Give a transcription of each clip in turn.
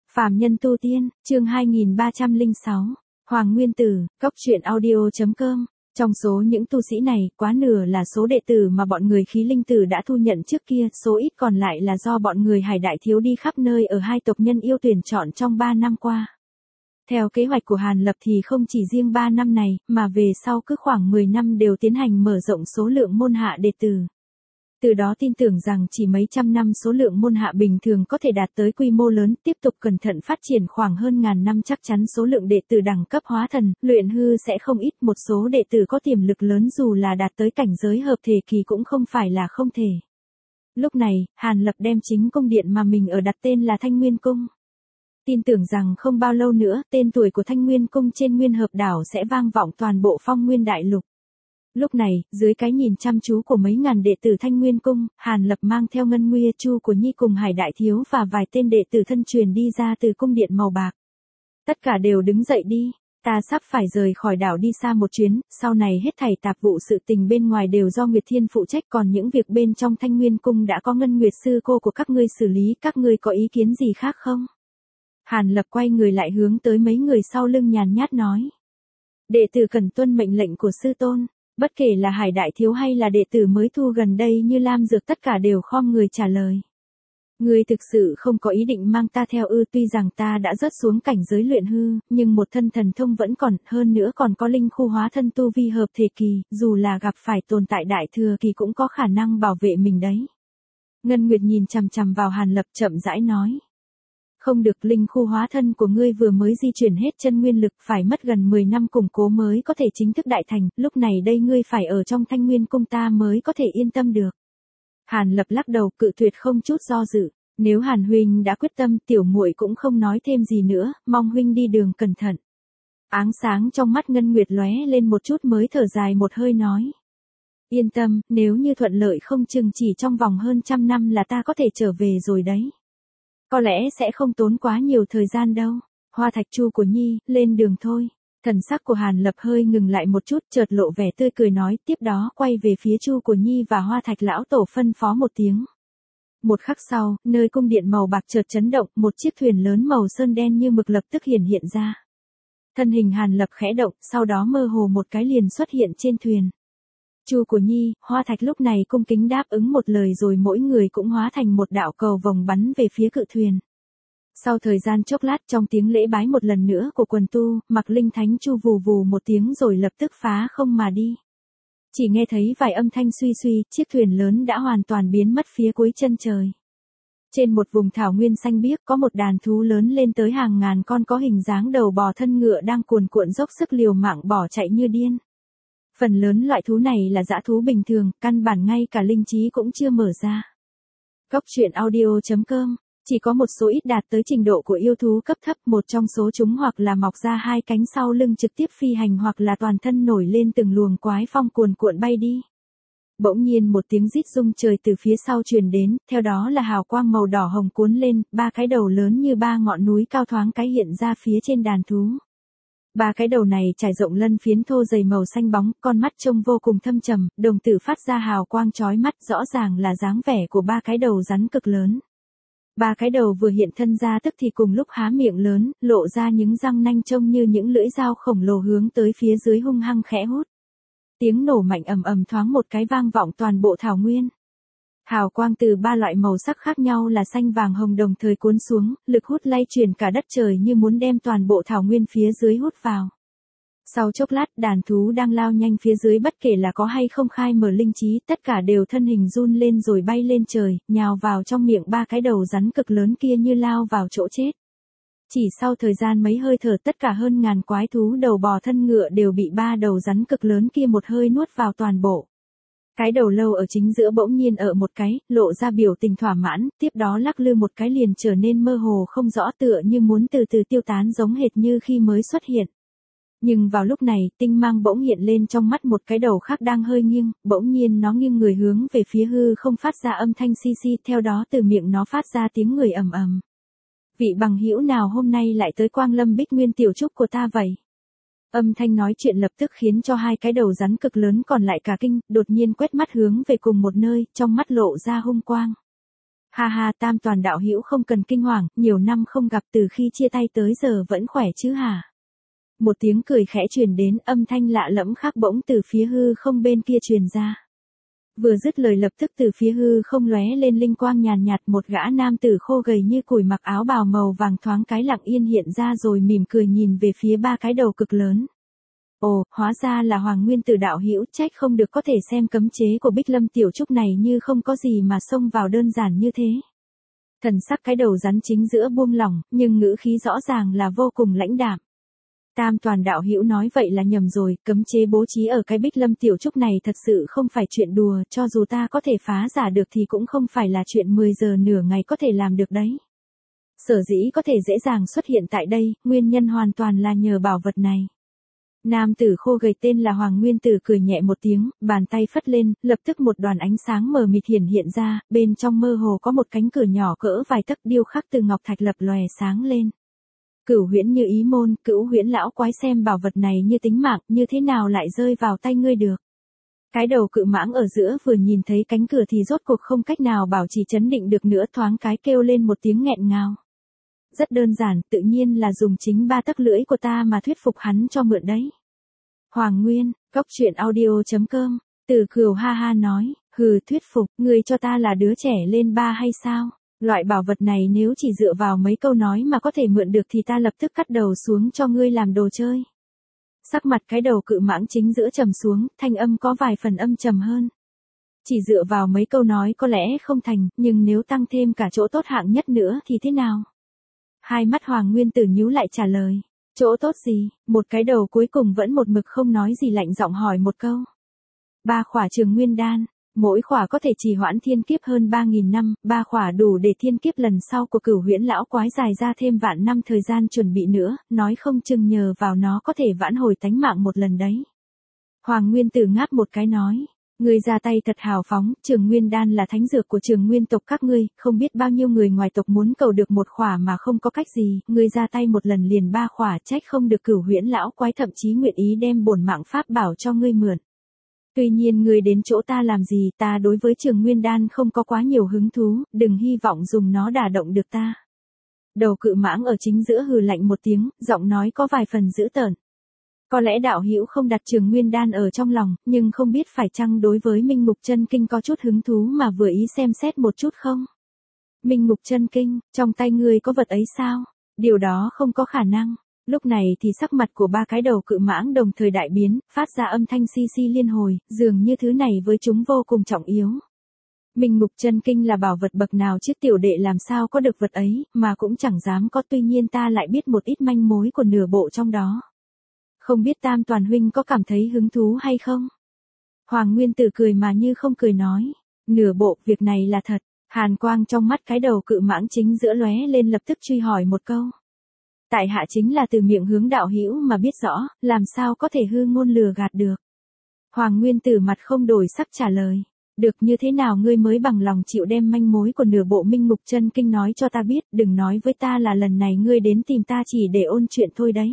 Phàm nhân tu tiên, chương 2306, Hoàng Nguyên Tử, Cốc truyện audio.com. Trong số những tu sĩ này, quá nửa là số đệ tử mà bọn người Khí Linh Tử đã thu nhận trước kia, số ít còn lại là do bọn người Hải Đại Thiếu đi khắp nơi ở hai tộc nhân yêu tuyển chọn trong 3 năm qua. Theo kế hoạch của Hàn Lập thì không chỉ riêng 3 năm này, mà về sau cứ khoảng 10 năm đều tiến hành mở rộng số lượng môn hạ đệ tử. Từ đó tin tưởng rằng chỉ mấy trăm năm số lượng môn hạ bình thường có thể đạt tới quy mô lớn, tiếp tục cẩn thận phát triển khoảng hơn ngàn năm chắc chắn số lượng đệ tử đẳng cấp hóa thần, luyện hư sẽ không ít, một số đệ tử có tiềm lực lớn dù là đạt tới cảnh giới hợp thể kỳ cũng không phải là không thể. Lúc này, Hàn Lập đem chính cung điện mà mình ở đặt tên là Thanh Nguyên Cung. Tin tưởng rằng không bao lâu nữa, tên tuổi của Thanh Nguyên Cung trên Nguyên Hợp Đảo sẽ vang vọng toàn bộ Phong Nguyên Đại Lục. Lúc này, dưới cái nhìn chăm chú của mấy ngàn đệ tử Thanh Nguyên Cung, Hàn Lập mang theo Ngân Nguy, Chu của Nhi cùng Hải Đại Thiếu và vài tên đệ tử thân truyền đi ra từ cung điện màu bạc. Tất cả đều đứng dậy đi, ta sắp phải rời khỏi đảo đi xa một chuyến, sau này hết thảy tạp vụ sự tình bên ngoài đều do Nguyệt Thiên phụ trách, còn những việc bên trong Thanh Nguyên Cung đã có Ngân Nguyệt sư cô của các ngươi xử lý, các ngươi có ý kiến gì khác không? Hàn Lập quay người lại hướng tới mấy người sau lưng nhàn nhát nói. Đệ tử cần tuân mệnh lệnh của sư tôn. Bất kể là Hải Đại Thiếu hay là đệ tử mới thu gần đây như Lam Dược tất cả đều khom người trả lời. Ngươi thực sự không có ý định mang ta theo ư? Tuy rằng ta đã rớt xuống cảnh giới luyện hư, nhưng một thân thần thông vẫn còn, hơn nữa còn có linh khu hóa thân tu vi hợp thể kỳ, dù là gặp phải tồn tại đại thừa kỳ cũng có khả năng bảo vệ mình đấy. Ngân Nguyệt nhìn chằm chằm vào Hàn Lập chậm rãi nói. Không được, linh khu hóa thân của ngươi vừa mới di chuyển hết chân nguyên lực, phải mất gần 10 năm củng cố mới có thể chính thức đại thành, lúc này đây ngươi phải ở trong Thanh Nguyên Cung ta mới có thể yên tâm được. Hàn Lập lắc đầu cự tuyệt không chút do dự, nếu Hàn huynh đã quyết tâm, tiểu muội cũng không nói thêm gì nữa, mong huynh đi đường cẩn thận. Áng sáng trong mắt Ngân Nguyệt lóe lên một chút mới thở dài một hơi nói. Yên tâm, nếu như thuận lợi không chừng chỉ trong vòng hơn 100 năm là ta có thể trở về rồi đấy. Có lẽ sẽ không tốn quá nhiều thời gian đâu. Hoa Thạch, Chu của Nhi, lên đường thôi. Thần sắc của Hàn Lập hơi ngừng lại một chút, chợt lộ vẻ tươi cười nói, tiếp đó quay về phía Chu của Nhi và Hoa Thạch lão tổ phân phó một tiếng. Một khắc sau, nơi cung điện màu bạc chợt chấn động, một chiếc thuyền lớn màu sơn đen như mực lập tức hiện ra. Thân hình Hàn Lập khẽ động, sau đó mơ hồ một cái liền xuất hiện trên thuyền. Chu của Nhi, Hoa Thạch lúc này cung kính đáp ứng một lời rồi mỗi người cũng hóa thành một đạo cầu vòng bắn về phía cự thuyền. Sau thời gian chốc lát trong tiếng lễ bái một lần nữa của quần tu, Mặc Linh Thánh Chu vù vù một tiếng rồi lập tức phá không mà đi. Chỉ nghe thấy vài âm thanh suy suy, chiếc thuyền lớn đã hoàn toàn biến mất phía cuối chân trời. Trên một vùng thảo nguyên xanh biếc có một đàn thú lớn lên tới hàng ngàn con có hình dáng đầu bò thân ngựa đang cuồn cuộn dốc sức liều mạng bỏ chạy như điên. Phần lớn loại thú này là dã thú bình thường, căn bản ngay cả linh trí cũng chưa mở ra. Cốc truyện audio.com, chỉ có một số ít đạt tới trình độ của yêu thú cấp thấp, một trong số chúng hoặc là mọc ra hai cánh sau lưng trực tiếp phi hành hoặc là toàn thân nổi lên từng luồng quái phong cuồn cuộn bay đi. Bỗng nhiên một tiếng rít rung trời từ phía sau truyền đến, theo đó là hào quang màu đỏ hồng cuốn lên, ba cái đầu lớn như ba ngọn núi cao thoáng cái hiện ra phía trên đàn thú. Ba cái đầu này trải rộng lân phiến thô dày màu xanh bóng, con mắt trông vô cùng thâm trầm, đồng tử phát ra hào quang chói mắt, rõ ràng là dáng vẻ của ba cái đầu rắn cực lớn. Ba cái đầu vừa hiện thân ra tức thì cùng lúc há miệng lớn, lộ ra những răng nanh trông như những lưỡi dao khổng lồ hướng tới phía dưới hung hăng khẽ hút. Tiếng nổ mạnh ầm ầm thoáng một cái vang vọng toàn bộ thảo nguyên. Hào quang từ ba loại màu sắc khác nhau là xanh vàng hồng đồng thời cuốn xuống, lực hút lay chuyển cả đất trời như muốn đem toàn bộ thảo nguyên phía dưới hút vào. Sau chốc lát đàn thú đang lao nhanh phía dưới bất kể là có hay không khai mở linh trí, tất cả đều thân hình run lên rồi bay lên trời, nhào vào trong miệng ba cái đầu rắn cực lớn kia như lao vào chỗ chết. Chỉ sau thời gian mấy hơi thở tất cả hơn ngàn quái thú đầu bò thân ngựa đều bị ba đầu rắn cực lớn kia một hơi nuốt vào toàn bộ. Cái đầu lâu ở chính giữa bỗng nhiên ở một cái, lộ ra biểu tình thỏa mãn, tiếp đó lắc lư một cái liền trở nên mơ hồ không rõ tựa như muốn từ từ tiêu tán giống hệt như khi mới xuất hiện. Nhưng vào lúc này, tinh mang bỗng hiện lên trong mắt một cái đầu khác đang hơi nghiêng, bỗng nhiên nó nghiêng người hướng về phía hư không phát ra âm thanh xi xi, theo đó từ miệng nó phát ra tiếng người ầm ầm. Vị bằng hữu nào hôm nay lại tới Quang Lâm Bích Nguyên tiểu trúc của ta vậy? Âm thanh nói chuyện lập tức khiến cho hai cái đầu rắn cực lớn còn lại cả kinh, đột nhiên quét mắt hướng về cùng một nơi, trong mắt lộ ra hung quang. Ha ha, Tam Toàn đạo hữu không cần kinh hoàng, nhiều năm không gặp, từ khi chia tay tới giờ vẫn khỏe chứ hả? Một tiếng cười khẽ truyền đến, âm thanh lạ lẫm khác bỗng từ phía hư không bên kia truyền ra. Vừa dứt lời lập tức từ phía hư không lóe lên linh quang nhàn nhạt, một gã nam tử khô gầy như củi mặc áo bào màu vàng thoáng cái lặng yên hiện ra rồi mỉm cười nhìn về phía ba cái đầu cực lớn. Ồ, hóa ra là Hoàng Nguyên Tử đạo hữu, trách không được, có thể xem cấm chế của Bích Lâm Tiểu Trúc này như không có gì mà xông vào đơn giản như thế. Thần sắc cái đầu rắn chính giữa buông lỏng, nhưng ngữ khí rõ ràng là vô cùng lãnh đạm. Tam Toàn đạo hữu nói vậy là nhầm rồi, cấm chế bố trí ở cái Bích Lâm Tiểu Trúc này thật sự không phải chuyện đùa, cho dù ta có thể phá giả được thì cũng không phải là chuyện 10 giờ nửa ngày có thể làm được đấy. Sở dĩ có thể dễ dàng xuất hiện tại đây, nguyên nhân hoàn toàn là nhờ bảo vật này. Nam tử khô gầy tên là Hoàng Nguyên Tử cười nhẹ một tiếng, bàn tay phất lên, lập tức một đoàn ánh sáng mờ mịt hiện ra, bên trong mơ hồ có một cánh cửa nhỏ cỡ vài tấc điêu khắc từ ngọc thạch lập lòe sáng lên. Cửu huyễn như ý môn, Cửu huyễn lão quái, xem bảo vật này như tính mạng, như thế nào lại rơi vào tay ngươi được. Cái đầu cự mãng ở giữa vừa nhìn thấy cánh cửa thì rốt cuộc không cách nào bảo trì chấn định được nữa, thoáng cái kêu lên một tiếng nghẹn ngào. Rất đơn giản, tự nhiên là dùng chính 3 tấc lưỡi của ta mà thuyết phục hắn cho mượn đấy. Hoàng Nguyên, Cốc Truyện Audio.com, Từ Cửu ha ha nói, hừ, thuyết phục, ngươi cho ta là đứa trẻ lên ba hay sao? Loại bảo vật này nếu chỉ dựa vào mấy câu nói mà có thể mượn được thì ta lập tức cắt đầu xuống cho ngươi làm đồ chơi. Sắc mặt cái đầu cự mãng chính giữa trầm xuống, thanh âm có vài phần âm trầm hơn. Chỉ dựa vào mấy câu nói có lẽ không thành, nhưng nếu tăng thêm cả chỗ tốt hạng nhất nữa thì thế nào? Hai mắt Hoàng Nguyên Tử nhíu lại trả lời. Chỗ tốt gì? Một cái đầu cuối cùng vẫn một mực không nói gì lạnh giọng hỏi một câu. 3 khỏa Trường Nguyên đan, mỗi khỏa có thể trì hoãn thiên kiếp hơn 3.000 năm, 3 khỏa đủ để thiên kiếp lần sau của Cửu huyễn lão quái dài ra thêm vạn năm thời gian chuẩn bị nữa, nói không chừng nhờ vào nó có thể vãn hồi tánh mạng một lần đấy. Hoàng Nguyên Tử ngáp một cái nói. Ngươi ra tay thật hào phóng, Trường Nguyên đan là thánh dược của Trường Nguyên tộc các ngươi, không biết bao nhiêu người ngoài tộc muốn cầu được một khỏa mà không có cách gì, ngươi ra tay một lần liền 3 khỏa, trách không được Cửu huyễn lão quái thậm chí nguyện ý đem bổn mạng pháp bảo cho ngươi mượn. Tuy nhiên ngươi đến chỗ ta làm gì, ta đối với Trường Nguyên đan không có quá nhiều hứng thú, đừng hy vọng dùng nó đả động được ta. Đầu cự mãng ở chính giữa hừ lạnh một tiếng, giọng nói có vài phần dữ tợn. Có lẽ đạo hữu không đặt Trường Nguyên đan ở trong lòng, nhưng không biết phải chăng đối với Minh Mục Chân Kinh có chút hứng thú mà vừa ý xem xét một chút không? Minh Mục Chân Kinh, trong tay ngươi có vật ấy sao? Điều đó không có khả năng. Lúc này thì sắc mặt của 3 cái đầu cự mãng đồng thời đại biến, phát ra âm thanh xi xi liên hồi, dường như thứ này với chúng vô cùng trọng yếu. Minh Mục Chân Kinh là bảo vật bậc nào chứ, tiểu đệ làm sao có được vật ấy, mà cũng chẳng dám có, tuy nhiên ta lại biết một ít manh mối của nửa bộ trong đó. Không biết Tam Toàn huynh có cảm thấy hứng thú hay không? Hoàng Nguyên Tử cười mà như không cười nói. Nửa bộ, việc này là thật. Hàn quang trong mắt cái đầu cự mãng chính giữa lóe lên, lập tức truy hỏi một câu. Tại hạ chính là từ miệng hướng đạo hữu mà biết rõ, làm sao có thể hư ngôn lừa gạt được. Hoàng Nguyên Tử mặt không đổi sắc trả lời. Được, như thế nào ngươi mới bằng lòng chịu đem manh mối của nửa bộ Minh Mục Chân Kinh nói cho ta biết, đừng nói với ta là lần này ngươi đến tìm ta chỉ để ôn chuyện thôi đấy.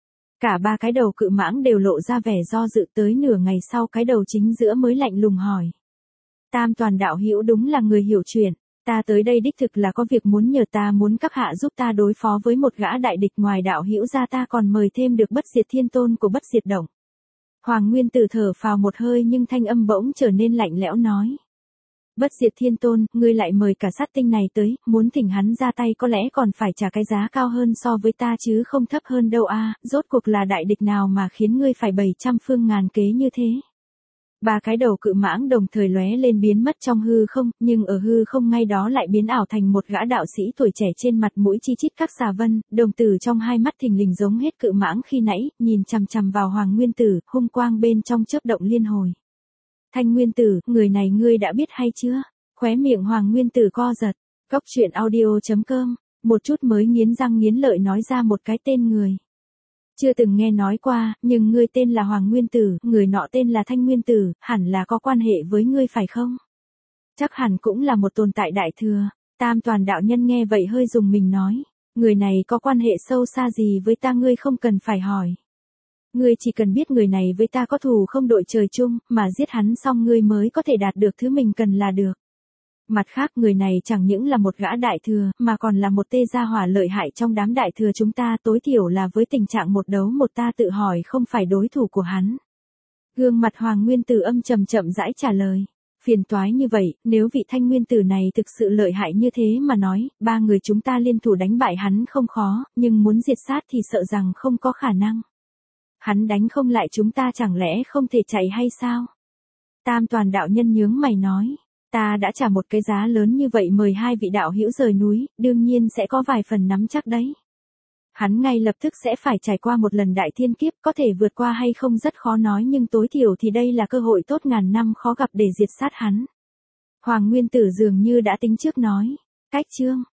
Cả 3 cái đầu cự mãng đều lộ ra vẻ do dự, tới nửa ngày sau cái đầu chính giữa mới lạnh lùng hỏi. Tam Toàn đạo hữu đúng là người hiểu chuyện, ta tới đây đích thực là có việc muốn nhờ, ta muốn các hạ giúp ta đối phó với một gã đại địch, ngoài đạo hữu ra ta còn mời thêm được Bất Diệt Thiên Tôn của Bất Diệt Động. Hoàng Nguyên Tử thở phào một hơi nhưng thanh âm bỗng trở nên lạnh lẽo nói. Bất Diệt Thiên Tôn, ngươi lại mời cả sát tinh này tới, muốn thỉnh hắn ra tay có lẽ còn phải trả cái giá cao hơn so với ta chứ không thấp hơn đâu a. Rốt cuộc là đại địch nào mà khiến ngươi phải 700 phương ngàn kế như thế. 3 cái đầu cự mãng đồng thời lóe lên biến mất trong hư không, nhưng ở hư không ngay đó lại biến ảo thành một gã đạo sĩ tuổi trẻ, trên mặt mũi chi chít các xà vân, đồng tử trong hai mắt thình lình giống hết cự mãng khi nãy, nhìn chằm chằm vào Hoàng Nguyên Tử, hung quang bên trong chớp động liên hồi. Thanh Nguyên Tử, người này ngươi đã biết hay chưa? Khóe miệng Hoàng Nguyên Tử co giật. Cốc Truyện Audio.com, một chút mới nghiến răng nghiến lợi nói ra một cái tên người. Chưa từng nghe nói qua, nhưng ngươi tên là Hoàng Nguyên Tử, người nọ tên là Thanh Nguyên Tử, hẳn là có quan hệ với ngươi phải không? Chắc hẳn cũng là một tồn tại đại thừa. Tam Toàn đạo nhân nghe vậy hơi rùng mình nói. Người này có quan hệ sâu xa gì với ta ngươi không cần phải hỏi. Ngươi chỉ cần biết người này với ta có thù không đội trời chung, mà giết hắn xong ngươi mới có thể đạt được thứ mình cần là được. Mặt khác người này chẳng những là một gã đại thừa, mà còn là một tê gia hỏa lợi hại trong đám đại thừa chúng ta, tối thiểu là với tình trạng một đấu một ta tự hỏi không phải đối thủ của hắn. Gương mặt Hoàng Nguyên Tử âm trầm chậm rãi trả lời. Phiền toái như vậy, nếu vị Thanh Nguyên Tử này thực sự lợi hại như thế mà nói, ba người chúng ta liên thủ đánh bại hắn không khó, nhưng muốn diệt sát thì sợ rằng không có khả năng. Hắn đánh không lại chúng ta chẳng lẽ không thể chạy hay sao? Tam Toàn đạo nhân nhướng mày nói. Ta đã trả một cái giá lớn như vậy mời hai vị đạo hữu rời núi, đương nhiên sẽ có vài phần nắm chắc đấy. Hắn ngay lập tức sẽ phải trải qua một lần đại thiên kiếp, có thể vượt qua hay không rất khó nói nhưng tối thiểu thì đây là cơ hội tốt ngàn năm khó gặp để diệt sát hắn. Hoàng Nguyên Tử dường như đã tính trước nói. Cách chương.